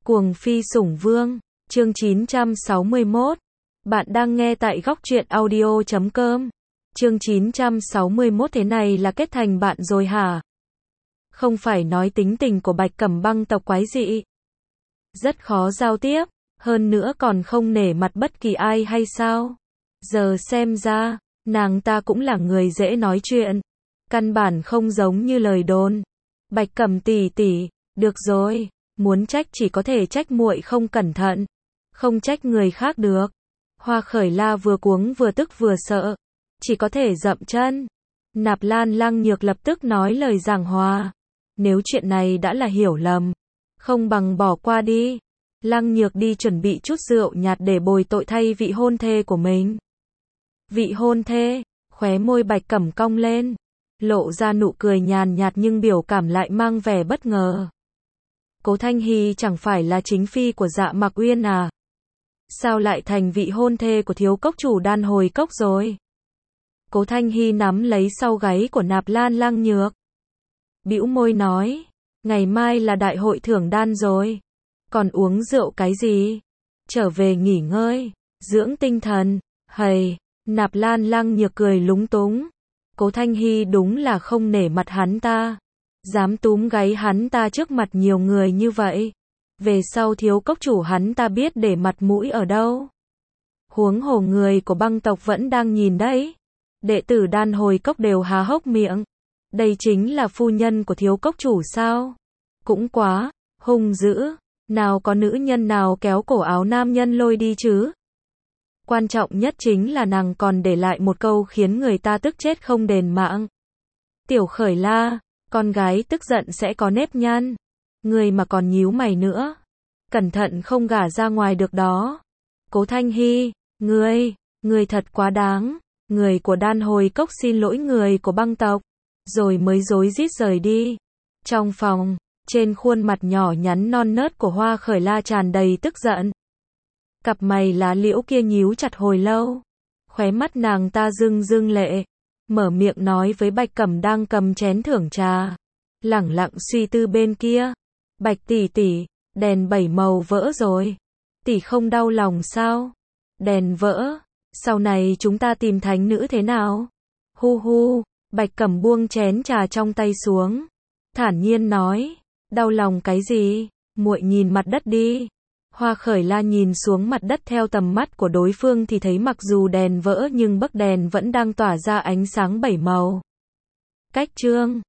Cuồng phi sủng vương, chương 961. Bạn đang nghe tại góc truyện audio.com. Chương 961 thế này là kết thành bạn rồi hả? Không phải nói tính tình của Bạch Cẩm Băng tộc quái dị. Rất khó giao tiếp, hơn nữa còn không nể mặt bất kỳ ai hay sao? Giờ xem ra, nàng ta cũng là người dễ nói chuyện. Căn bản không giống như lời đồn. Bạch Cẩm tỷ tỷ, được rồi. Muốn trách chỉ có thể trách muội không cẩn thận, không trách người khác được. Hoa Khởi La vừa cuống vừa tức vừa sợ, chỉ có thể dậm chân. Nạp Lan Lăng Nhược lập tức nói lời giảng hòa. Nếu chuyện này đã là hiểu lầm, không bằng bỏ qua đi. Lăng Nhược đi chuẩn bị chút rượu nhạt để bồi tội thay vị hôn thê của mình. Vị hôn thê, khóe môi Bạch Cẩm cong lên, lộ ra nụ cười nhàn nhạt nhưng biểu cảm lại mang vẻ bất ngờ. Cố Thanh Hy chẳng phải là chính phi của Dạ Mặc Uyên à? Sao lại thành vị hôn thê của thiếu cốc chủ Đan Hồi Cốc rồi? Cố Thanh Hy nắm lấy sau gáy của Nạp Lan Lăng Nhược, bĩu môi nói, ngày mai là đại hội thưởng đan rồi, còn uống rượu cái gì? Trở về nghỉ ngơi, dưỡng tinh thần. Hầy, Nạp Lan Lăng Nhược cười lúng túng. Cố Thanh Hy đúng là không nể mặt hắn ta. Dám túm gáy hắn ta trước mặt nhiều người như vậy. Về sau thiếu cốc chủ hắn ta biết để mặt mũi ở đâu. Huống hồ người của băng tộc vẫn đang nhìn đấy. Đệ tử Đan Hồi Cốc đều há hốc miệng. Đây chính là phu nhân của thiếu cốc chủ sao? Cũng quá hung dữ. Nào có nữ nhân nào kéo cổ áo nam nhân lôi đi chứ? Quan trọng nhất chính là nàng còn để lại một câu khiến người ta tức chết không đền mạng. Tiểu Khởi La, con gái tức giận sẽ có nếp nhăn. Người mà còn nhíu mày nữa, cẩn thận không gả ra ngoài được đó. Cố Thanh Hy, ngươi thật quá đáng. Người của Đan Hồi Cốc xin lỗi người của băng tộc, rồi mới rối rít rời đi. Trong phòng, trên khuôn mặt nhỏ nhắn non nớt của Hoa Khởi La tràn đầy tức giận. Cặp mày lá liễu kia nhíu chặt hồi lâu, khóe mắt nàng ta rưng rưng lệ, mở miệng nói với Bạch Cẩm đang cầm chén thưởng trà, lẳng lặng suy tư bên kia. Bạch tỷ tỷ, đèn 7 màu vỡ rồi. Tỷ không đau lòng sao? Đèn vỡ, sau này chúng ta tìm thánh nữ thế nào? Hu hu, Bạch Cẩm buông chén trà trong tay xuống, thản nhiên nói, đau lòng cái gì? Muội nhìn mặt đất đi. Hoa Khởi La nhìn xuống mặt đất theo tầm mắt của đối phương thì thấy mặc dù đèn vỡ nhưng bấc đèn vẫn đang tỏa ra ánh sáng 7 màu. Cách chương